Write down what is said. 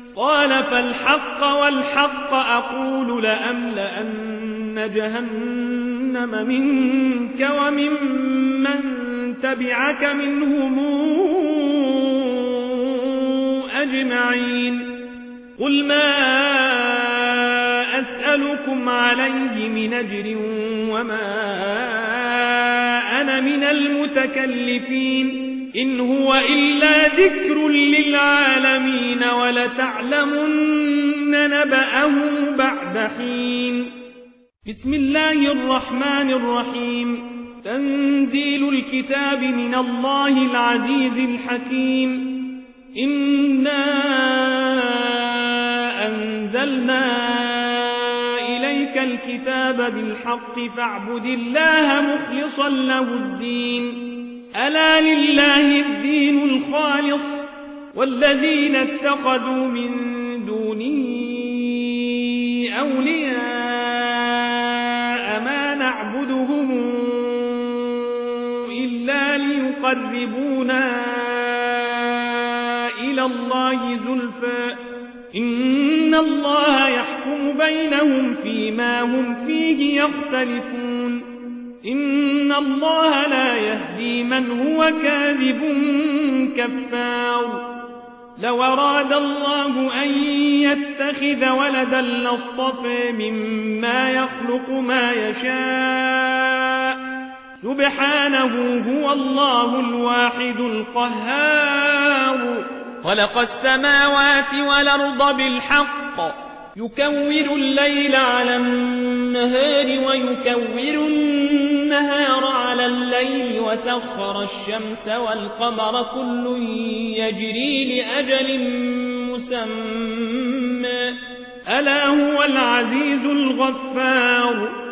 قال فالحق والحق أقول لأملأن جهنم منك وممن تبعك منهم أجمعين قل ما أسألكم عليه من أجر وما أنا من المتكلفين إن هو إلا ذكر للعالمين ولتعلمن نبأه بعد حين بسم الله الرحمن الرحيم تنزيل الكتاب من الله العزيز الحكيم إنا أنزلنا إليك الكتاب بالحق فاعبد الله مخلصا له الدين ألا لله الدين الخالص والذين اتخذوا من دونه أولياء ما نعبدهم إلا ليقربونا إلى الله زلفى إن الله يحكم بينهم فيما هم فيه يختلفون إن الله لا يهدي من هو كاذب كفار لو أراد الله أن يتخذ ولدا لاصطفى مما يخلق ما يشاء سبحانه هو الله الواحد القهار خلق السماوات والأرض بالحق يكور الليل على النهار ويكور النهار على الليل وسخر الشمس والقمر كل يجري لأجل مسمى ألا هو العزيز الغفار